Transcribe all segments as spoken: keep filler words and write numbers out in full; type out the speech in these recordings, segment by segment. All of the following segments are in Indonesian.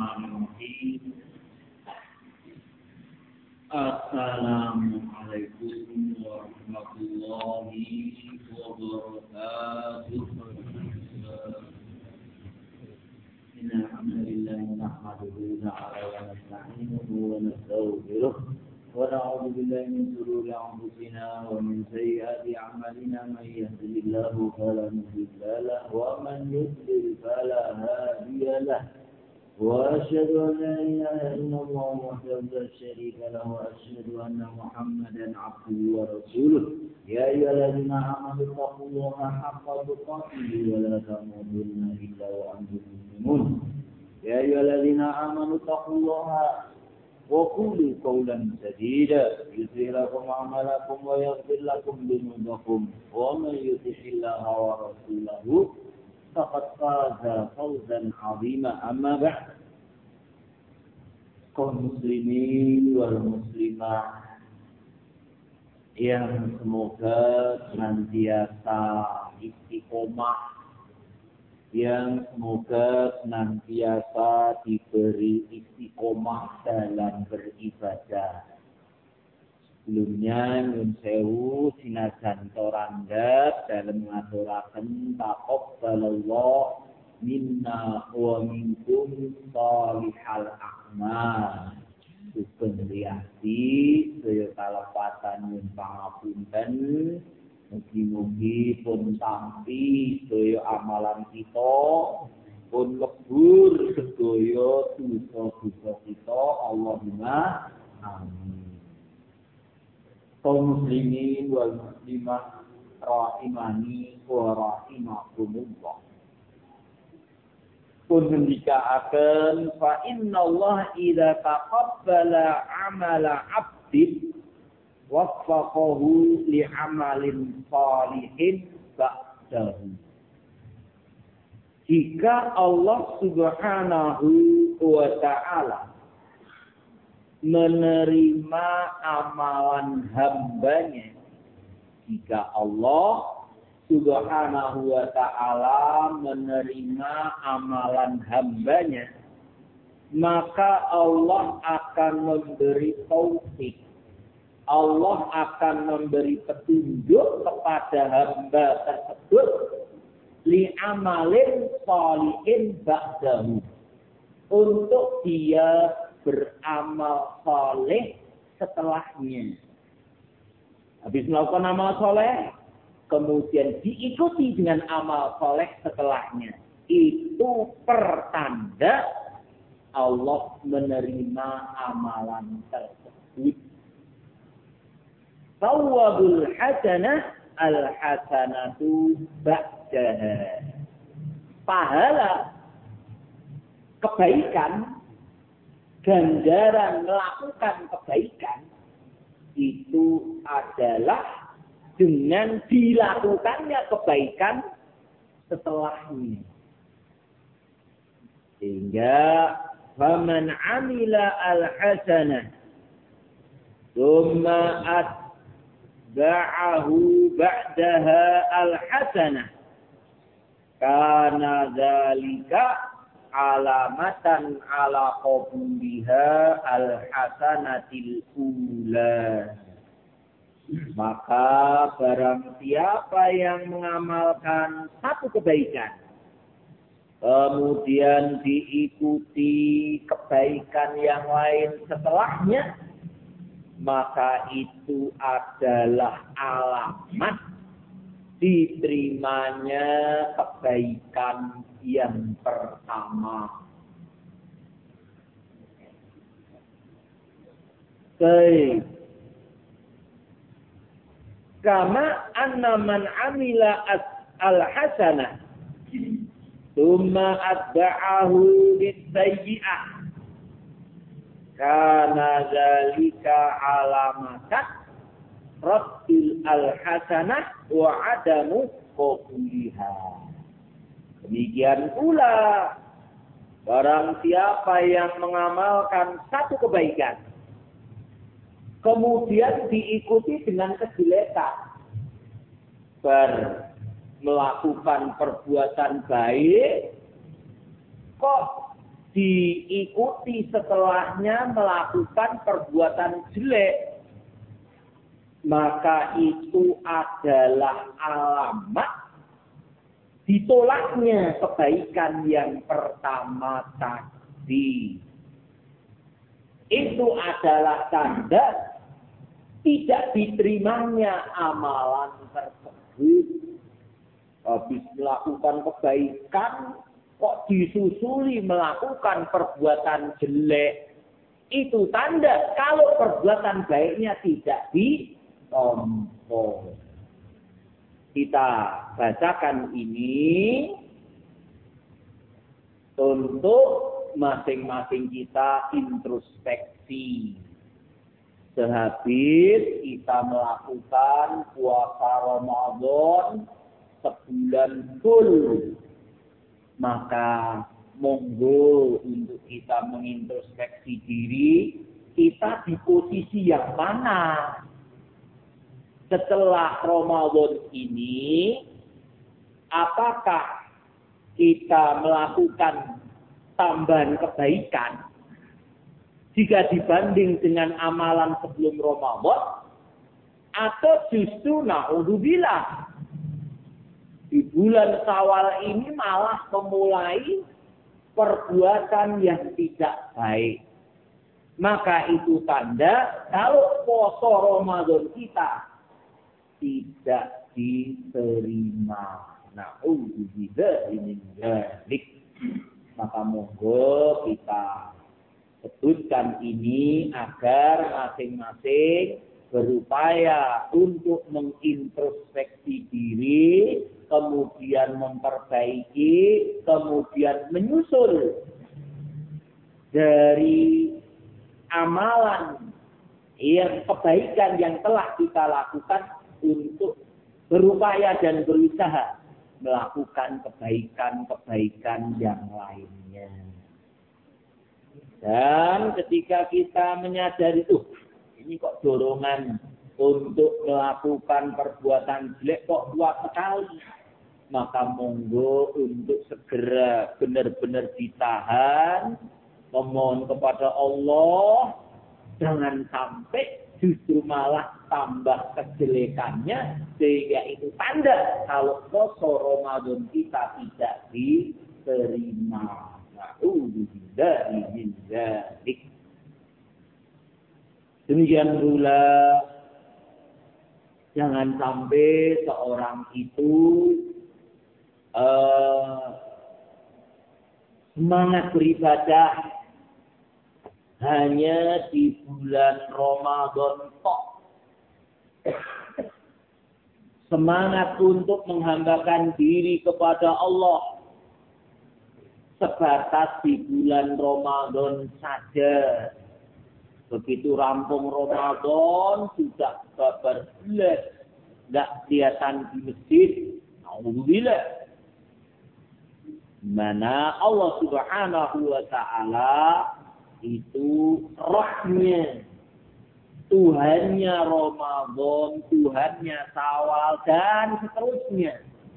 Bismillahirrahmanirrahim. Assalamualaikum warahmatullahi wabarakatuh. Innal hamdalillah nahmaduhu wa nasta'inuhu wa nastaghfiruh wa na'udzu billahi min shururi anfusina wa min sayyiati a'malina man yahdihillahu fala mudilla lahu wa man yudlil fala hadiya lahu. وأشهد أن لا إله إلا الله وحده لا شريك له وأشهد أن محمدا عبده ورسوله يا أيها الذين آمنوا اتقوا الله حق تقاته ولا تموتن إلا وأنتم مسلمون يا أيها الذين آمنوا اتقوا الله وقولوا قولا سديدا يصلح لكم أعمالكم ويغفر لكم ذنوبكم ومن يطع الله ورسوله فقد فاز فوزا عظيما. أما بعد, kaum muslimin wal muslimah yang semoga senantiasa istiqomah, yang semoga senantiasa diberi istiqomah dalam beribadah. Sebelumnya nyuwun sewu sinajan toranggat dalam ngaturaken taqabbalallahu minna wa minkum shalihal a'mal. Sugeng riyadi sedaya kalepatan nyuwun pangapunten. Mugi-mugi pun tampi sedaya amalan kita, pun lebur sedaya dosa-dosa kita. Allahumma amin. Kaum muslimin wal muslimah rahimani wa rahimakumullah. Pun ngendikaaken fa innallaha idza taqabbala amala 'abdin waffaqahu li amalin shalihin ba'dahu. Jika Allah Subhanahu wa ta'ala menerima amalan hambanya, jika Allah Subhanahu wa ta'ala menerima amalan hambanya, maka Allah akan memberi taufik, Allah akan memberi petunjuk kepada hamba tersebut li amalin shalihin ba'dahu, untuk dia beramal soleh setelahnya. Habis melakukan amal soleh, kemudian diikuti dengan amal soleh setelahnya. Itu pertanda Allah menerima amalan tersebut. Thawabul hasanah al-hasanatu ba'daha. Pahala kebaikan, ganjaran melakukan kebaikan itu adalah dengan dilakukannya kebaikan setelahnya. Sehingga faman amila al-hasanah thumma atba'ahu ba'daha al-hasanah kana dzalika alamatan ala qabuliha al-hasanatil ula. Maka barang siapa yang mengamalkan satu kebaikan, kemudian diikuti kebaikan yang lain setelahnya, maka itu adalah alamat diterimanya kebaikan yang pertama. Baik. Kama anna man amila al-hasanah thumma atba'ahu bis-sayyi'ah kana dzalika alamatan rabbil al-hasanah wa adamu qabuliha. Demikian pula barang siapa yang mengamalkan satu kebaikan kemudian diikuti dengan kejelekan, ber melakukan perbuatan baik kok diikuti setelahnya melakukan perbuatan jelek, maka itu adalah alamat ditolaknya kebaikan yang pertama tadi. Itu adalah tanda tidak diterimanya amalan tersebut. Habis melakukan kebaikan, kok disusuli melakukan perbuatan jelek. Itu tanda kalau perbuatan baiknya tidak ditompo. Kita bacakan ini untuk masing-masing kita introspeksi. Sehabis kita melakukan puasa Ramadan sebulan full, maka monggo untuk kita mengintrospeksi diri, kita di posisi yang mana setelah Ramadan ini. Apakah kita melakukan tambahan kebaikan jika dibanding dengan amalan sebelum Ramadan, atau justru na'udzubillah di bulan Syawal ini malah memulai perbuatan yang tidak baik. Maka itu tanda kalau puasa Ramadan kita tidak diterima. Na'udzubillah min dzalik. Maka monggo kita sebutkan ini agar masing-masing berupaya untuk mengintrospeksi diri, kemudian memperbaiki, kemudian menyusul dari amalan yang kebaikan yang telah kita lakukan untuk berupaya dan berusaha melakukan kebaikan-kebaikan yang lainnya. Dan ketika kita menyadari itu, ini kok dorongan untuk melakukan perbuatan jelek kok kuat sekali, maka monggo untuk segera benar-benar ditahan, memohon kepada Allah, jangan sampai justru malah tambah kejelekannya, sehingga itu tanda kalau puasa Ramadan kita tidak diterima. Na'udzubillahi min dzalik. Demikian pula jangan sampai seorang itu uh, semangat beribadah hanya di bulan Ramadan tok. Semangat untuk menghambakan diri kepada Allah sebatas di bulan Ramadan saja. Begitu rampung Ramadan, sudah kabar belas, nggak kelihatan di masjid. Alhamdulillah. Mana Allah Subhanahu wa Ta'ala itu rohnya, Tuhannya Ramadan, Tuhannya Syawal, dan seterusnya.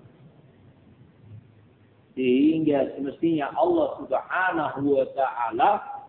Sehingga semestinya Allah Subhanahu wa Ta'ala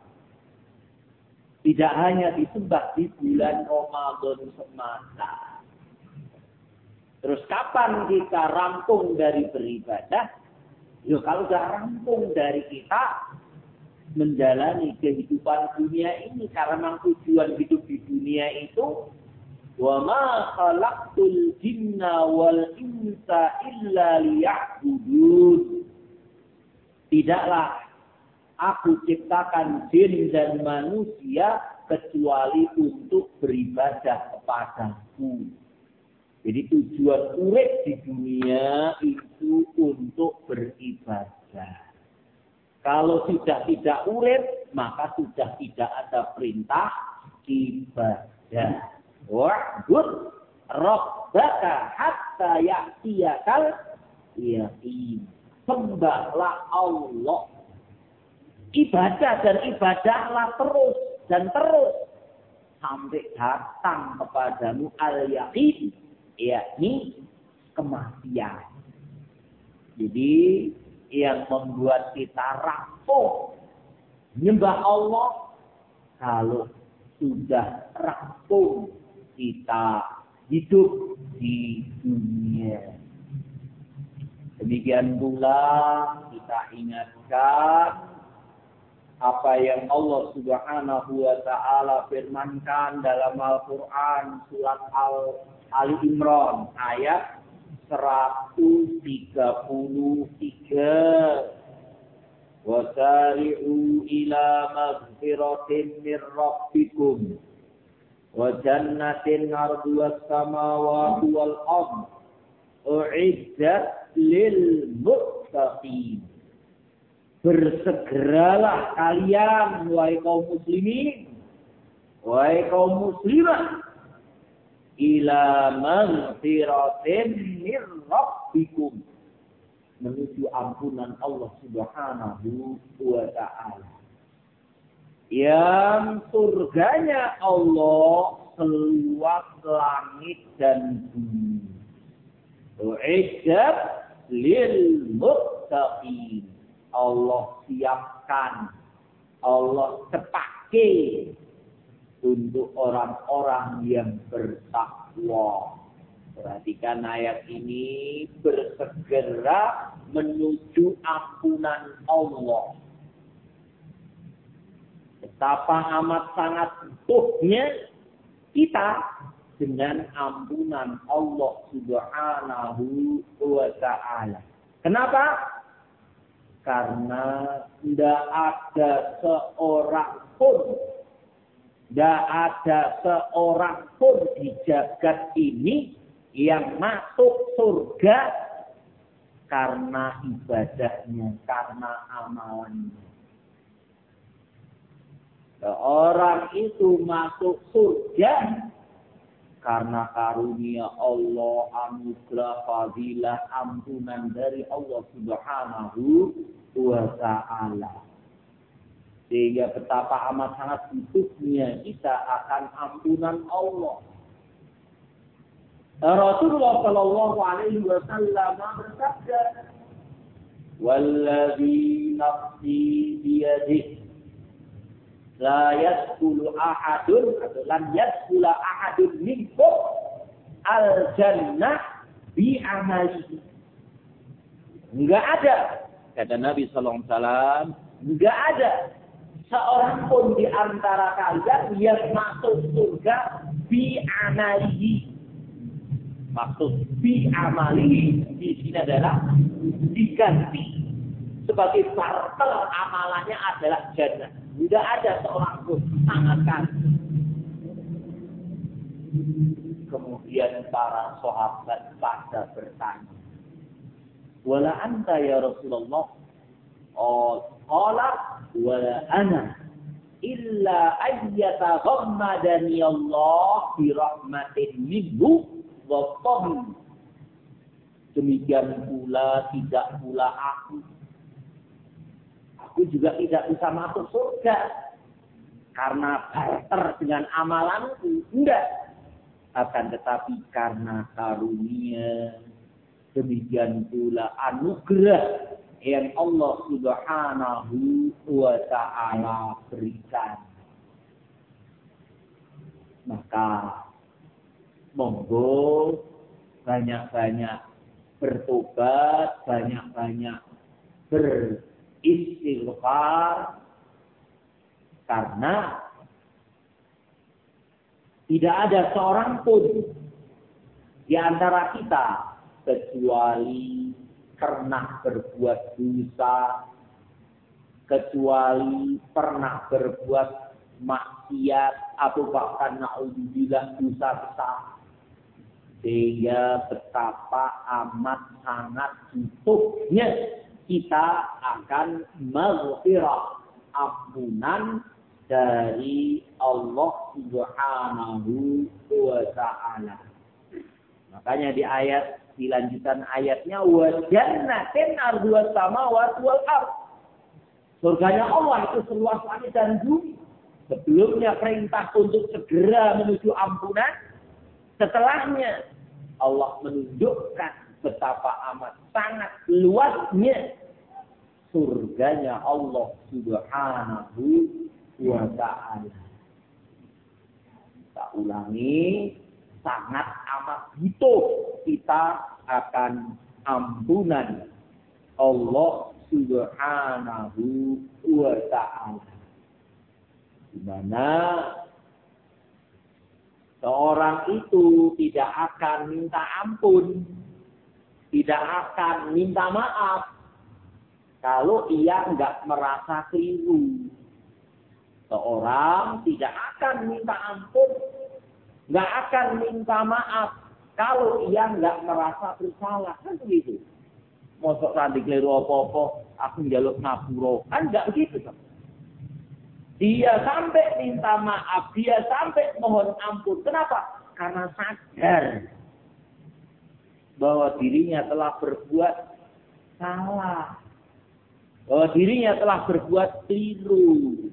tidak hanya disembah di bulan Ramadan semata. Terus kapan kita rampung dari beribadah? Ya kalau sudah rampung dari kita menjalani kehidupan dunia ini, karena memang tujuan hidup di dunia itu wa ma khalaqtul jinna wal insa illa liya'budun. Tidaklah aku ciptakan jin dan manusia kecuali untuk beribadah kepadaku. Jadi tujuan urip di dunia itu untuk beribadah. Kalau sudah tidak urip, maka sudah tidak ada perintah ibadah. Wa'bud rabbaka hatta ya'tiyakal yaqin. Sembahlah Allah. Ibadah dan ibadahlah terus dan terus sampai datang kepadamu al-yaqin, yakni kematian. Jadi yang membuat kita rapuh Menyembah Allah kalau sudah rampung kita hidup di dunia. Demikian pula kita ingatkan apa yang Allah Subhanahu wa taala firmankan dalam Al-Qur'an surat Al-Ali Imran ayat seratus tiga puluh tiga. Wasari'u ila maghfiratin min rabbikum wa jannatin 'arduha as-samawati wal ardh u'iddat lil muttaqin. Bersegeralah kalian wahai kaum muslimin, wahai kaum muslimah, ila maghfiratin min rabbikum, menuju ampunan Allah Subhanahu wa ta'ala. Yang surganya Allah seluas langit dan bumi. U'iddat lil muttaqin. Allah siapkan, Allah cepake untuk orang-orang yang bertakwa. Perhatikan ayat ini, bersegera menuju ampunan Allah. Betapa amat sangat butuhnya kita dengan ampunan Allah Subhanahu wa ta'ala. Kenapa? Karena tidak ada seorang pun, tidak ada seorang pun di jagat ini yang masuk surga karena ibadahnya, karena amalannya. Seorang itu masuk surga karena karunia Allah, anugerah, fadilah, ampunan dari Allah Subhanahu wa ta'ala. Sehingga betapa amat sangat butuhnya kita akan ampunan Allah. Rasulullah Shallallahu Alaihi Wasallam bersabda, "Walladzi nafsi biyadihi, la yadkhulu ahadun atau lam yadkhula ahadun minkum al-jannah bi amalihi." Enggak ada, kata Nabi sallallahu alaihi wasallam, enggak ada seorang pun di antara kalian yang masuk surga bi amalihi. Maksud bi amalihi di sini adalah diganti sebagai barter amalannya adalah jannah. Tidak ada seorang pun, sangat kan. Kemudian para sahabat pada bertanya, wala anta ya Rasulullah? Oh, qala wala ana illa ayyata ghammadani Allah bi rahmatin minhu wa fadl. Demikian pula tidak pula aku. Aku juga tidak bisa masuk surga karena barter dengan amalanku. Enggak. Akan tetapi karena karunia, demikian pula anugerah yang Allah Subhanahu wa ta'ala berikan. Maka monggo banyak-banyak bertobat, banyak-banyak beristighfar, karena tidak ada seorang pun di antara kita kecuali pernah berbuat dosa, kecuali pernah berbuat maksiat atau bahkan naudzubillah dosa besar. Sehingga betapa amat sangat butuhnya kita akan maghfirah, ampunan dari Allah Subhanahu wa ta'ala. Makanya di ayat, di lanjutan ayatnya, wa jannatin arduha as-samawati wal ardh. Surganya Allah itu seluas langit dan bumi. Sebelumnya perintah untuk segera menuju ampunan, setelahnya Allah menunjukkan betapa amat sangat luasnya surganya Allah Subhanahu wa ta'ala. Kita ulangi, sangat amat butuh kita akan ampunan Allah Subhanahu wa ta'ala. Di mana seorang itu tidak akan minta ampun, tidak akan minta maaf kalau ia enggak merasa keliru. Seorang tidak akan minta ampun, enggak akan minta maaf kalau ia enggak merasa bersalah. Kan begitu. Mosok randi keliru apa-apa, aku njaluk ngapura. Kan enggak begitu. Dia sampai minta maaf, dia sampai mohon ampun. Kenapa? Karena sadar bahwa dirinya telah berbuat salah. Bahwa dirinya telah berbuat keliru.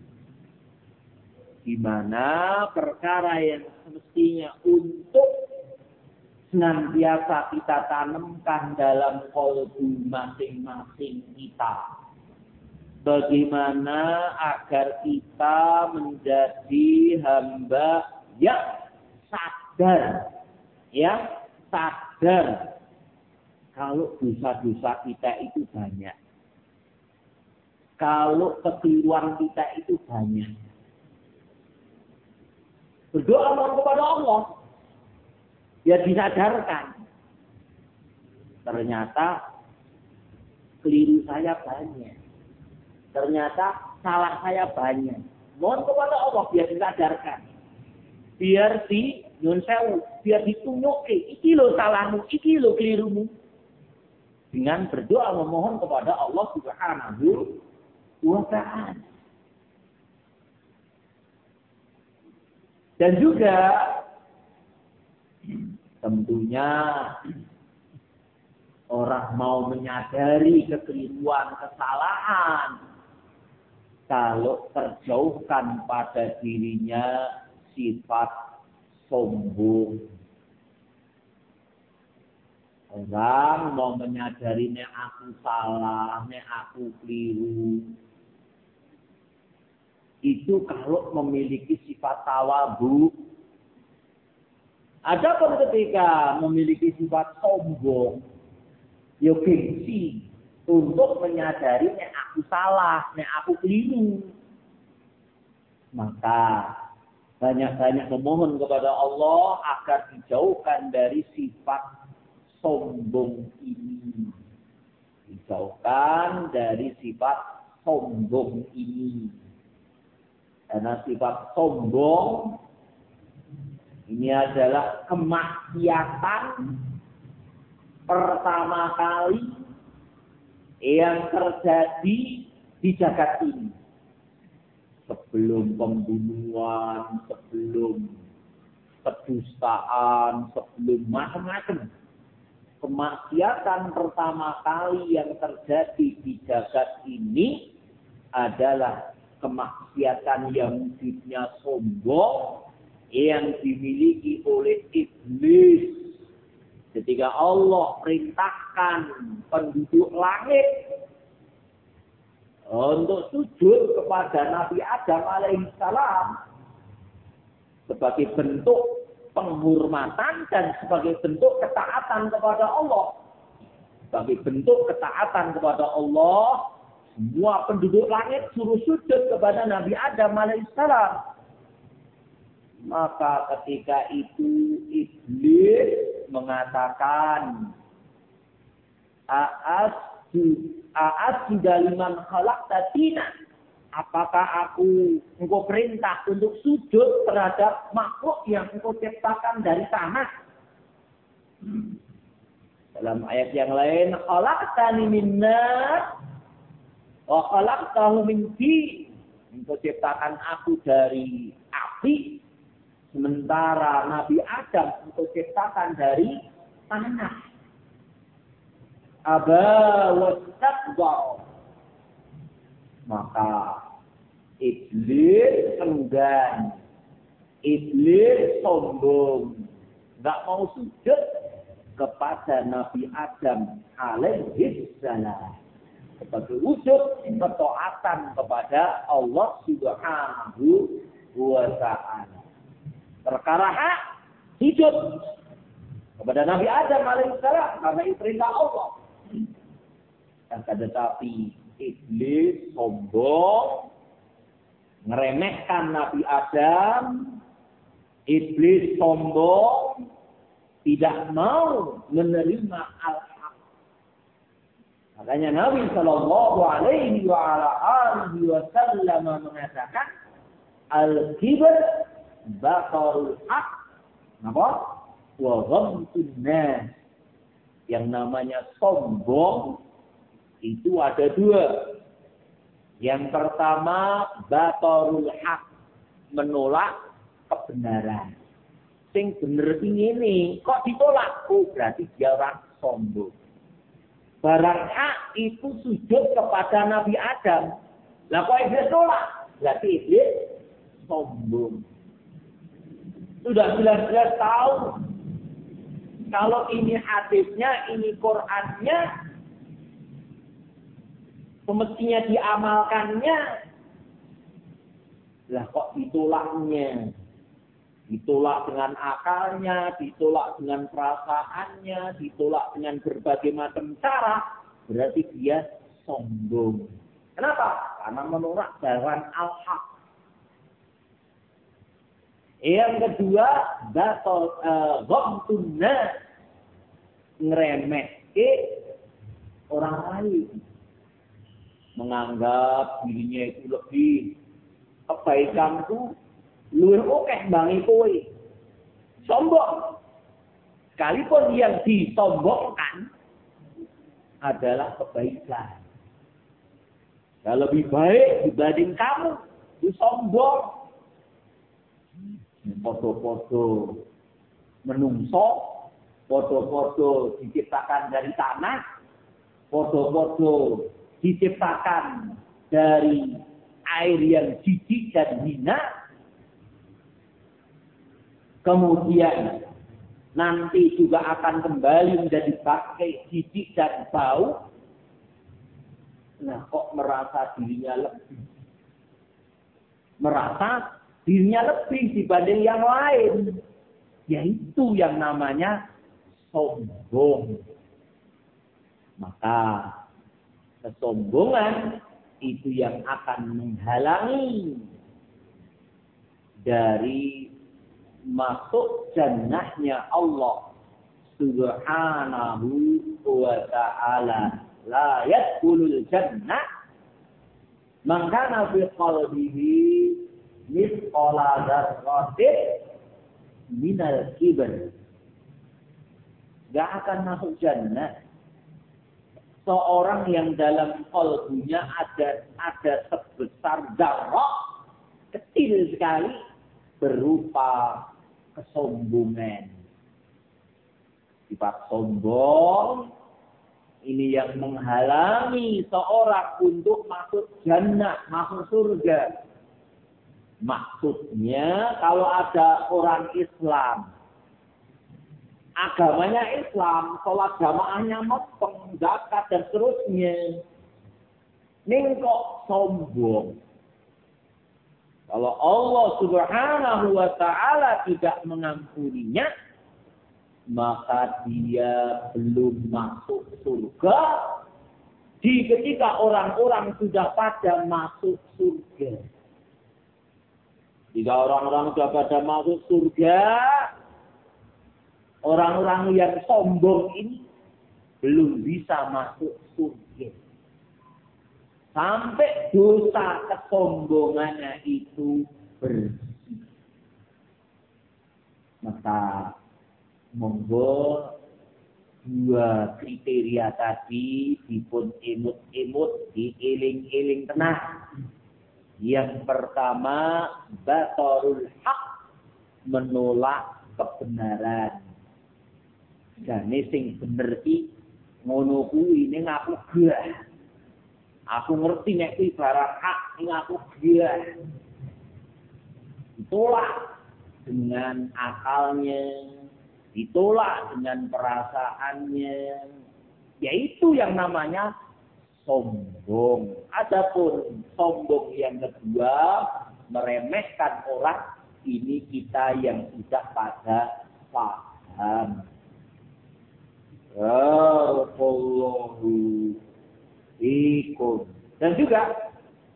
Di mana perkara yang semestinya untuk senantiasa kita tanamkan dalam qalbu masing-masing kita. Bagaimana agar kita menjadi hamba yang sadar, yang sadar kalau dosa-dosa kita itu banyak, kalau kekeliruan kita itu banyak. Berdoa mohon kepada Allah, ya disadarkan. Ternyata keliru saya banyak. Ternyata salah saya banyak. Mohon kepada Allah biar disadarkan. Biar di nyun sewu, biar ditunjuki, iki lo salahmu, iki lo kelirumu. Dengan berdoa memohon kepada Allah Subhanahu wa ta'ala. Dan juga tentunya orang mau menyadari kekeliruan, kesalahan, kalau terjauhkan pada dirinya sifat sombong. Orang mau menyadari nek aku salah, nek aku keliru. Itu kalau memiliki sifat tawadhu. Adapun ketika memiliki sifat sombong, ya gengsi untuk menyadari nek aku salah, nek aku keliru. Maka banyak-banyak memohon kepada Allah agar dijauhkan dari sifat sombong ini. Dijauhkan dari sifat sombong ini. Karena sifat sombong ini adalah kemaksiatan pertama kali yang terjadi di jagat ini. Sebelum pembunuhan, sebelum kedustaan, sebelum macam-macam. Kemaksiatan pertama kali yang terjadi di jagat ini adalah kemaksiatan yang wujudnya sombong yang dimiliki oleh iblis. Ketika Allah perintahkan penduduk langit untuk sujud kepada Nabi Adam alaihissalam sebagai bentuk penghormatan dan sebagai bentuk ketaatan kepada Allah. Sebagai bentuk ketaatan kepada Allah, semua penduduk langit suruh sujud kepada Nabi Adam alaihissalam. Maka ketika itu iblis mengatakan, A'asju A'asju daliman khalaqta tina. Apakah aku engkau perintah untuk sujud terhadap makhluk yang engkau ciptakan dari tanah? Dalam ayat yang lain, khalaqtani min nar wa khalaqtahu min tin. Engkau ciptakan aku dari api, sementara Nabi Adam engkau ciptakan dari tanah. Aba wastakbar. Maka iblis enggan, iblis sombong, nggak mau sujud kepada Nabi Adam alaihi salam. sebagai wujud ketaatan kepada Allah Subhanahu wa ta'ala. Perkara hak hidup kepada Nabi Adam alaihissalam karena itu perintah Allah. Akan tetapi iblis sombong, ngeremehkan Nabi Adam. Iblis sombong, tidak mau menerima al-haq. Makanya Nabi Shallallahu Alaihi Wasallam mengatakan al-kibr batarul haq, apa? Wa ghamtun nas. Yang namanya sombong itu ada dua. Yang pertama batarul haq, menolak kebenaran. Sing bener ini kok ditolak? Oh, berarti dia orang sombong. Barang hak itu sujud kepada Nabi Adam. Lah kok iblis tolak? Berarti iblis sombong. Sudah jelas-jelas tahu kalau ini hadisnya, ini Qur'annya, semestinya diamalkannya. Lah kok ditolaknya? Ditolak dengan akalnya, ditolak dengan perasaannya, ditolak dengan berbagai macam cara. Berarti dia sombong. Kenapa? Karena menolak jalan al-haq. Yang kedua, batal ghamtun nas, ngeremehke orang lain. Menganggap dirinya itu lebih kebaikanku luwih akeh bangi kowe. Sombong. Sekalipun yang disombongkan adalah kebaikan. Ya lebih baik dibanding kamu, itu sombong. Foto-foto menungso, foto-foto diciptakan dari tanah, foto-foto diciptakan dari air yang jijik dan hina. Kemudian nanti juga akan kembali menjadi bangkai jijik dan bau. Nah, kok merasa dirinya lebih? Merasa dirinya lebih dibanding yang lain. Yaitu yang namanya sombong. Maka kesombongan itu yang akan menghalangi dari masuk jannahnya Allah Subhanahu wa ta'ala. La yadkhulul jannah man kana fi qalbihi mithqala dzarratin minal kibr. Gak akan masuk jannah seorang yang dalam qalbunya ada ada sebesar dzarrah, kecil sekali, berupa kesombongan. Sifat sombong ini yang menghalangi seorang untuk masuk jannah, masuk surga. Maksudnya kalau ada orang Islam, agamanya Islam, sholat jamaahnya mepeng, zakat dan seterusnya, ning kok sombong. Kalau Allah Subhanahu wa ta'ala tidak mengampuninya, maka dia belum masuk surga. Di ketika orang-orang sudah pada masuk surga. Jika orang-orang sudah pada masuk surga, orang-orang yang sombong ini belum bisa masuk surga. Sampai dosa kesombongannya itu bersih. Maka monggo dua kriteria tadi dipun imut-imut, dieling-eling tenang. Yang pertama, batarul haq, menolak kebenaran. Jane sing bener iki ngono kuwi ning aku gah. Aku ngerti nek iki barang hak ning aku gah. Ditolak dengan akalnya, ditolak dengan perasaannya. Yaitu yang namanya sombong. Adapun sombong yang kedua, meremehkan orang, ini kita yang tidak pada paham. Allahu ikum. Dan juga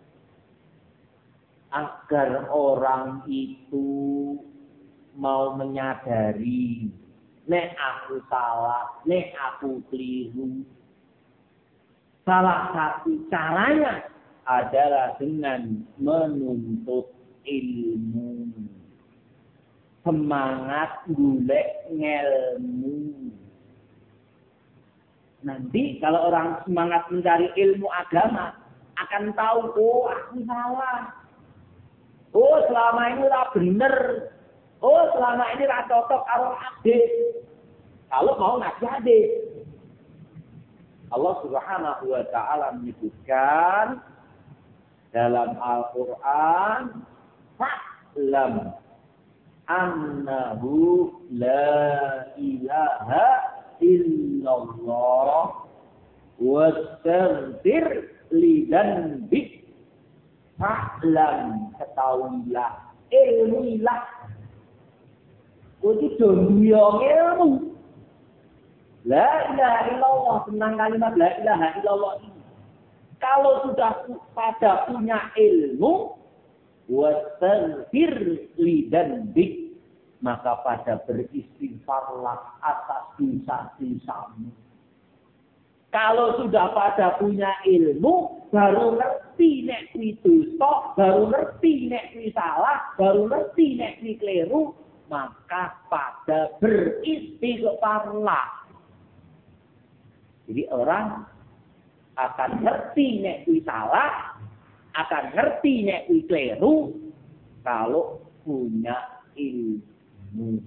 agar orang itu mau menyadari, nek aku salah, nek aku keliru. Salah satu caranya adalah dengan menuntut ilmu. Semangat golek ngelmu. Nanti kalau orang semangat mencari ilmu agama, akan tahu, oh aku salah. Oh selama ini ora bener. Oh selama ini ora cocok karo adik. Kalau mau ngaji adik. Allah Subhanahu wa taala menyebutkan dalam Al-Qur'an, fa'lam annahu la ilaha illallah wastaghfir li dzanbik. Fa'lam, ketahuilah, ilmuilah. Kudu dunia ilmu. La ilaha illallah, tentang kalimat la ilaha illallah ini. Kalau sudah pada punya ilmu, wastaghfir li dzanbik, maka pada beristighfarlah atas dosa-dosamu. Kalau sudah pada punya ilmu, baru ngerti nek kuwi dosa, baru ngerti nek kuwi salah, baru ngerti nek kuwi keliru, maka pada beristighfarlah. Jadi orang akan ngerti nek kuwi salah, akan ngerti nek kuwi keliru kalau punya ilmu.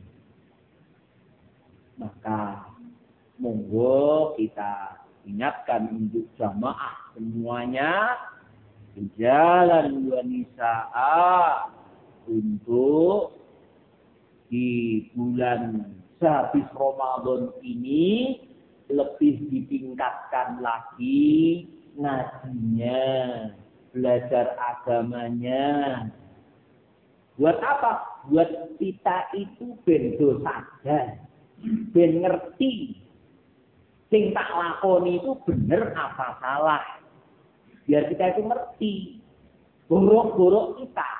Maka monggo kita ingatkan untuk jamaah semuanya jalan dua nisa'a untuk di bulan sehabis Ramadan ini lebih ditingkatkan lagi ngajinya, belajar agamanya. Buat apa? Buat kita itu ben do sadar, ben ngerti sing tak lakoni itu bener apa salah. Biar kita itu ngerti buruk-buruk kita.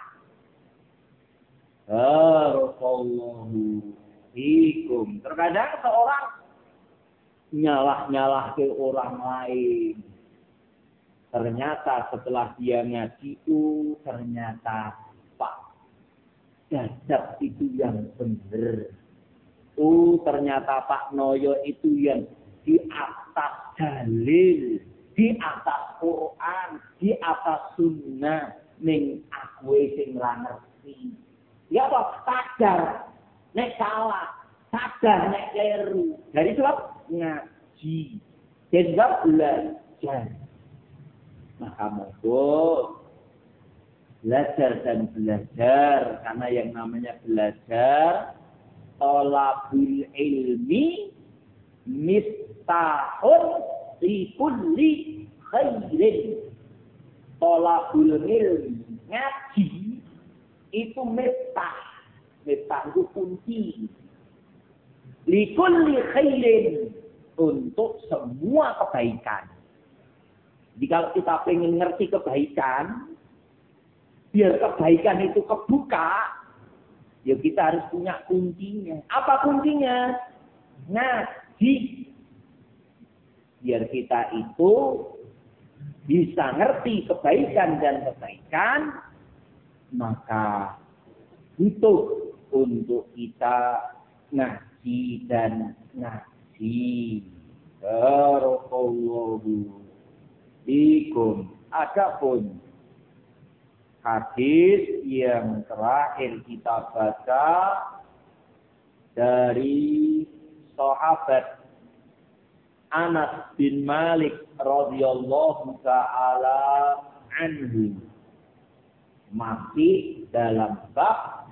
Barakallahu fikum. Terkadang seorang nyalah-nyalah ke orang lain. Ternyata setelah dia ngaji itu, ternyata Pak Dadap itu yang bener. Oh, ternyata Pak Noyo itu yang di atas dalil, di atas Quran, di atas sunnah, ning aku sing ora ngerti. Ya Pak, sadar nek salah, sadar nek keliru. Dari sebab ngaji, dari sebab belajar. Maka monggo belajar dan belajar, karena yang namanya belajar, thalabul ilmi miftahun li kulli khairin. Thalabul ilmi, ngaji itu miftah. Miftah itu kunci. Li kulli khairin, untuk semua kebaikan. Jadi kalau kita pengen ngerti kebaikan, biar kebaikan itu kebuka, ya kita harus punya kuncinya. Apa kuncinya? Ngaji. Biar kita itu bisa ngerti kebaikan dan kebaikan, maka butuh untuk kita ngaji dan ngaji. Barakallahu fikum. Adapun hadis yang terakhir kita baca dari sahabat Anas bin Malik radhiyallahu ta'ala anhu, masih dalam bab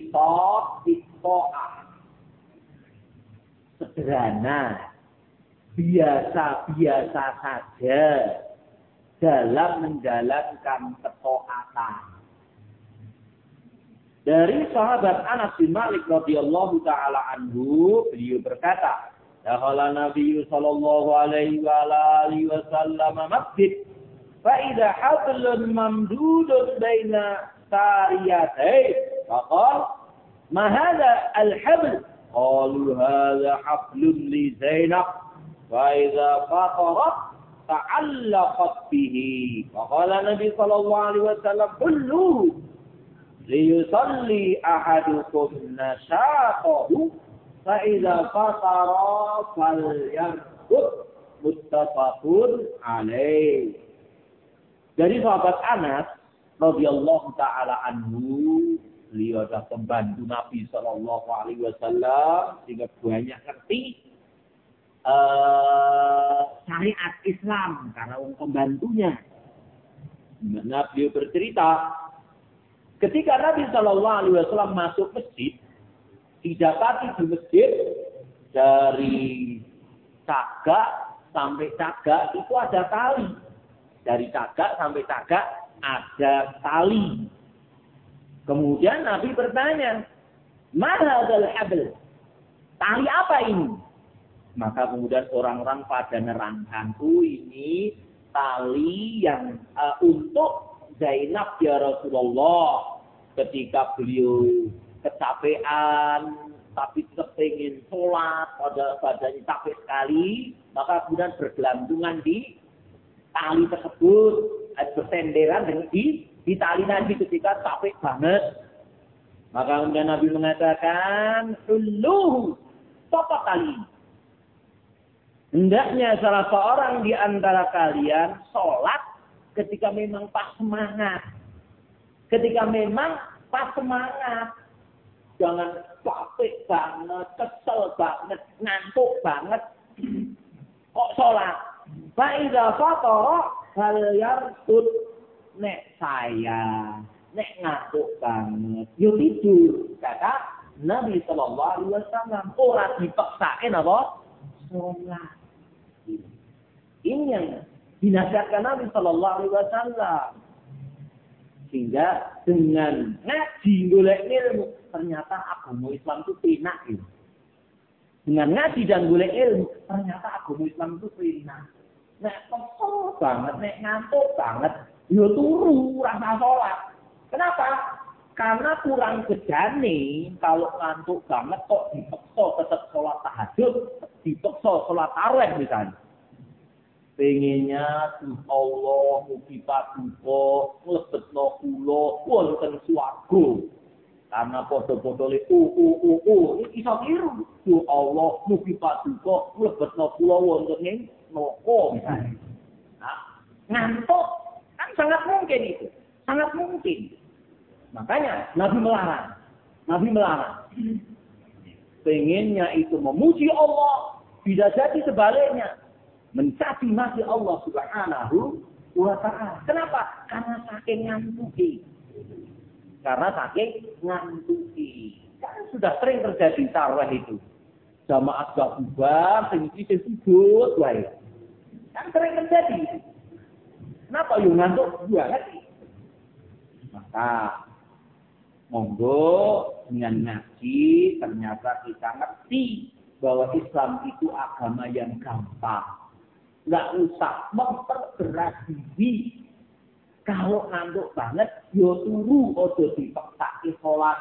al-iktisad fi-tha'ah, sederhana biasa-biasa saja dalam menjalankan ketaatan. Dari sahabat Anas bin Malik radhiyallahu taala anhu, beliau berkata, "Dakhala Nabi sallallahu alaihi wa alihi wasallam masjid, fa idza hablun mamdudun baina sariyatayn, faqala, ma hadha al-habl?" Qalu, "Hadha hablun li Zainab, fa idza fatarat ta'allaqat bihi." Faqala Nabi sallallahu alaihi wasallam, "Kullu liyusalli ahadukum nasyatahu fa idza fatara falyarqud." Muttafaqun alaih. Dari sahabat Anas radhiyallahu taala anhu, beliau adalah pembantu Nabi sallallahu alaihi wasallam sehingga banyak ngerti uh, syariat Islam karena pembantunya. Nah, beliau bercerita ketika Nabi Shallallahu Alaihi Wasallam masuk masjid, didapati di masjid dari cagak sampai cagak itu ada tali. Dari cagak sampai cagak ada tali. Kemudian Nabi bertanya, "Ma hadzal habl?" Tali apa ini? Maka kemudian orang-orang pada nerangkan, "Oh, ini tali yang uh, untuk Zainab ya Rasulullah, ketika beliau kecapean tapi kepingin sholat, pada badannya capek sekali, maka kemudian bergelantungan di tali tersebut, bersenderan dengan di, di tali Nabi ketika capek banget." Maka kemudian Nabi mengatakan, "Hulluhu, copot tali." Hendaknya salah seorang di antara kalian sholat ketika memang pas semangat. Ketika memang pas semangat. Jangan capek banget, kesel banget, ngantuk banget. Kok sholat? Fa'idha fatara hal yartud. Nek saya, nek ngantuk banget, yo tidur. Kata Nabi Sallallahu Alaihi Wasallam, orang dipaksain apa? Sholat. Ini yang dinasihatkan Nabi Sallallahu Alaihi Wasallam. Sehingga dengan ngaji golek ilmu, ternyata agama Islam itu enak. Gitu. Dengan ngaji dan golek ilmu, ternyata agama Islam itu enak. Nek kesel banget, nek ngantuk banget, yo turu rasa sholat. Kenapa? Karena kurang kejane kalau ngantuk banget kok dipaksa tetap sholat tahajud, dipaksa sholat tarawih misalnya. Pengennya Allah mugi paduka nglebetno kula wonten swarga. Karena padha-padha le u u u u iso kiru. Duh Allah mugi paduka nglebetno kula wonten ing neraka misalnya. Nah, ngantuk kan sangat mungkin itu. Sangat mungkin. Makanya Nabi melarang. Nabi melarang. Pengennya itu memuji Allah, bisa jadi sebaliknya. Mencaci maki Allah Subhanahu wa ta'ala. Kenapa? Karena saking ngantuki. Karena saking ngantuki. Kan sudah sering terjadi tarawih itu. Jamaah gabungan, sing iki sing sujud wae. Kan sering terjadi. Kenapa yo ngantuk banget? Maka monggo dengan ngaji ternyata kita ngerti bahwa Islam itu agama yang gampang. Nggak usah memperberat diri. Kalau ngantuk banget, yo turu ojo dipeksake sholat.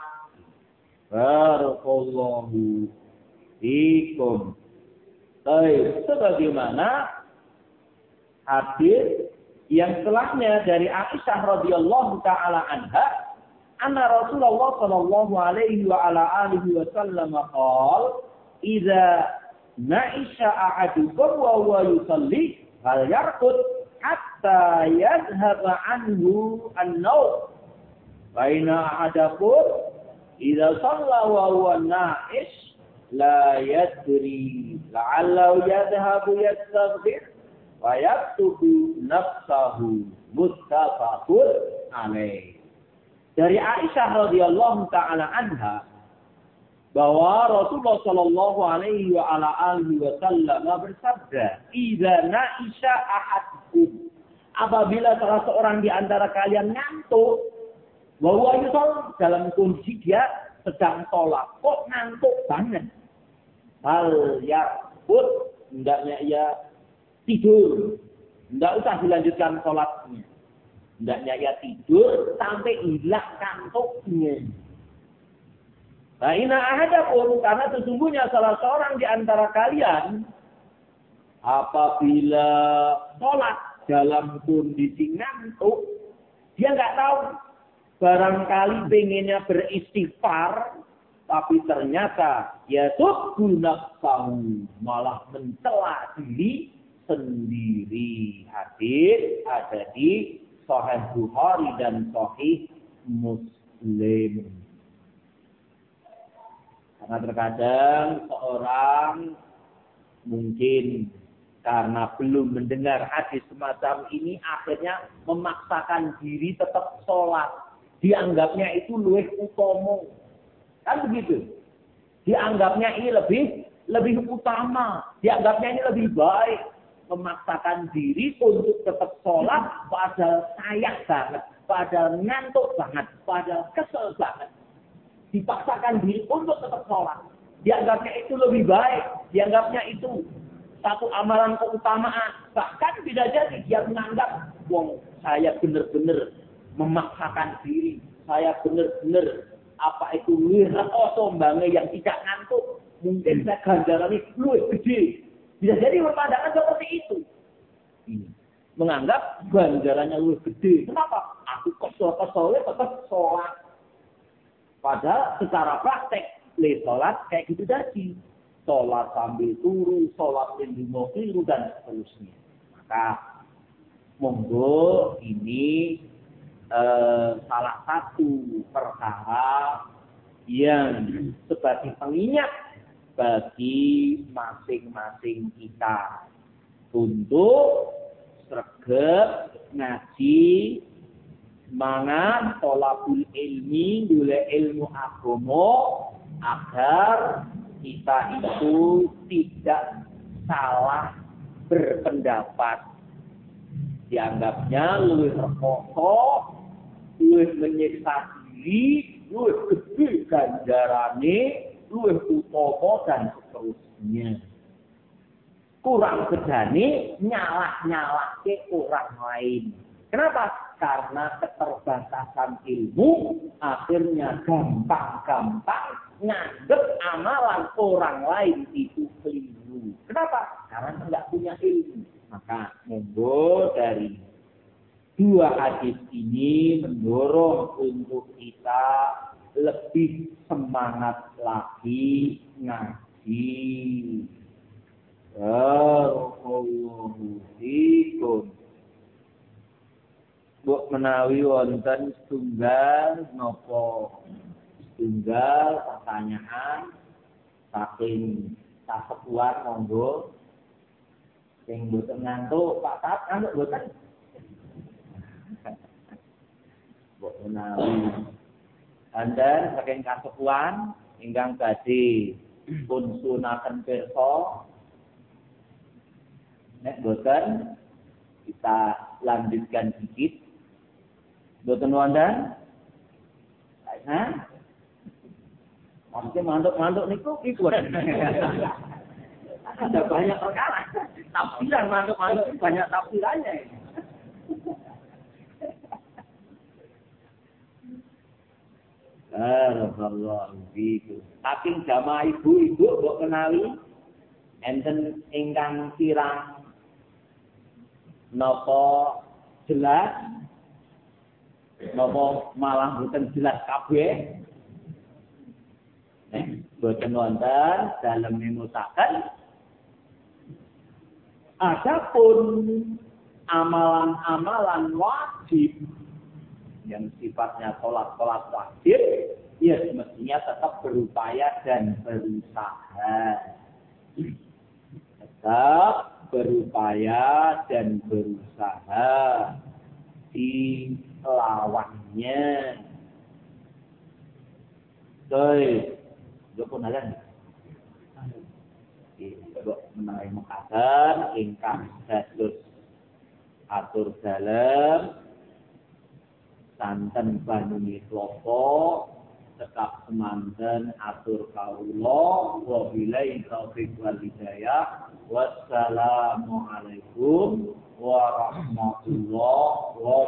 Barakallahu fikum. Baik, sebagaimana hadis yang setelahnya dari Aisyah radhiyallahu taala anha, anna Rasulullah sallallahu alaihi wa ala alihi wasallam qala, "Idza na'isha ahadukum wa huwa yusalli hal yarqud hatta yadhhaba anhu an-nawm. Fa inna ahadakum idza shalla wa huwa na'ish la yadri la'allahu yadhhabu yastaghfir wa yaktubu nafsahu." Muttafaqun alaih. Dari Aisyah radhiyallahu taala anha, bahwa Rasulullah Shallallahu Alaihi Wasallam bersabda, "Idza na'isha ahadukum." Apabila salah seorang di antara kalian ngantuk, bahwa itu dalam kondisi dia sedang sholat, kok ngantuk banget. Hal ya pun hendaknya ia tidur, tidak usah dilanjutkan sholatnya. Hendaknya ia tidur sampai hilang kantuknya. Nah, ina ahadakum, karena sesungguhnya salah seorang di antara kalian apabila sholat dalam kondisi ngantuk, dia nggak tahu. Barangkali pengennya beristighfar, tapi ternyata ya subbu nafsahu, malah mencela diri sendiri. Hadis ada di Sahih Bukhari dan Sahih Muslim. Karena terkadang seorang mungkin karena belum mendengar hadis semacam ini, akhirnya memaksakan diri tetap sholat. Dianggapnya itu luwih utomo. Kan begitu. Dianggapnya ini lebih lebih utama. Dianggapnya ini lebih baik. Memaksakan diri untuk tetap sholat, padahal sayang banget. Padahal ngantuk banget. Padahal kesel banget. Dipaksakan diri untuk tetap sholat. Dianggapnya itu lebih baik. Dianggapnya itu satu amalan keutamaan. Bahkan tidak jadi dia menganggap, wong saya benar-benar memaksakan diri. Saya benar-benar apa itu rekoso banget yang tidak ngantuk. Mungkin saya ganjaran ini luwih gede. Bisa jadi berpandangan seperti itu. Ini. Menganggap ganjarannya luwih gede. Kenapa? Aku kesel-keselnya tetap sholat. Padahal secara praktek, le sholat kayak gitu tadi. Sholat sambil turu, sholat lindungi keliru, dan seterusnya. Maka, monggo ini eh, salah satu perkara yang sebagai pengingat bagi masing-masing kita untuk sregep ngaji, mangan tolabul ilmi, dule ilmu agama, agar kita itu tidak salah berpendapat. Dianggapnya luwih rekoso, luwih menyiksa diri, luwih gede ganjarane, luwih utama, dan seterusnya. Kurang bedane nyalah-nyalahke orang lain. Kenapa? Karena keterbatasan ilmu, akhirnya gampang-gampang nganggep amalan orang lain itu keliru. Kenapa? Karena tidak punya ilmu. Maka monggo dari dua hadis ini mendorong untuk kita lebih semangat lagi ngaji. Barakallahu fikum. Buk menawi wonten setunggal napa setunggal pertanyaan saking kasepuan monggo. Sing mboten ngantuk Pak Tat ngantuk mboten. Buk menawi Anda saking kasepuan ingkang badhe pun sunaken pirsa. Nek mboten kita lanjutkan sedikit. Mboten wonten? Hah? Maksudnya mantuk-mantuk niku iku. Ada banyak perkara. Tafsiran mantuk-mantuk banyak tafsirannya. Alhamdulillah. Tapi jamaah ibu-ibu mbok kenali enten ingkang kirang napa jelas, napa malah boten jelas kabeh. Nek boten wonten dalem nemutaken. Adapun amalan-amalan wajib yang sifatnya sholat-sholat wajib, ya semestinya tetap berupaya dan berusaha. Tetap berupaya dan berusaha dilawannya. Baik. Joko nalan. Ibu menawi mekaten ingkang dados atur dalem santen banuni klopo tetap semanten atur kawula wa billahi taufiq wal hidayah wassalamu alaikum warahmatullahi wabarakatuh.